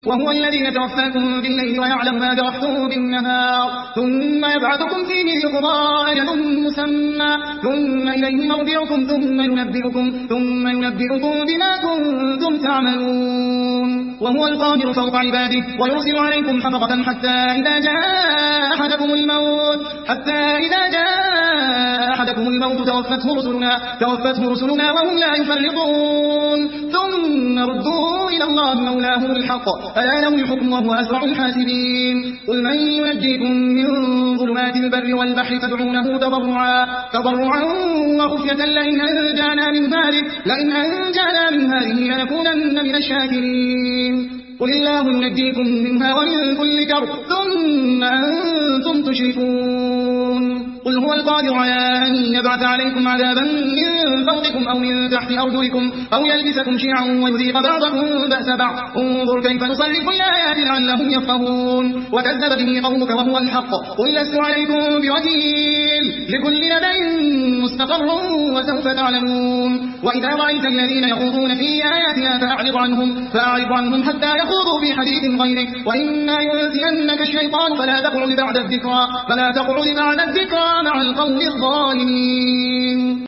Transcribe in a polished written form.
وهو الذي يتوفاكم بالليل ويعلم ما جرحتم بالنهار ثم يبعثكم فيه ليقضى أجل مسمى ثم إليه مرجعكم ثم ينبئكم بما كنتم تعملون. وهو القادر فوق عباده ويرسل عليكم حفظة حتى إذا جاء أحدكم الموت توفته رسلنا وهم لا يفرطون ثم ردوا إلى الله مولاهم الحق ألا له الحكم وهو أسرع الحاسبين. قل من ينجيكم من ظلمات البر والبحر تدعونه تضرعا وخفية لئن أنجانا من هذه لنكونن من الشاكرين. قل الله ينجيكم منها ومن كل كرب ثم أنتم تشركون. قل هو القادر على أن يبعث عليكم عذابا من فوقكم أو من تحت أرجلكم أو يلبسكم شيعا ويذيق بعضكم بأس بعض انظر كيف نصرف الآيات لعلهم يفقهون. وكذب به قومك وهو الحق قل لست عليكم بوكيل لكل نبأ مستقر وسوف تعلمون. وإذا رأيت الذين يخوضون في آياتنا فأعرض عنهم حتى يخوضوا في حديث غيره وإما ينسينك الشيطان فلا تقعد بعد الذكرى مع القوم الظالمين.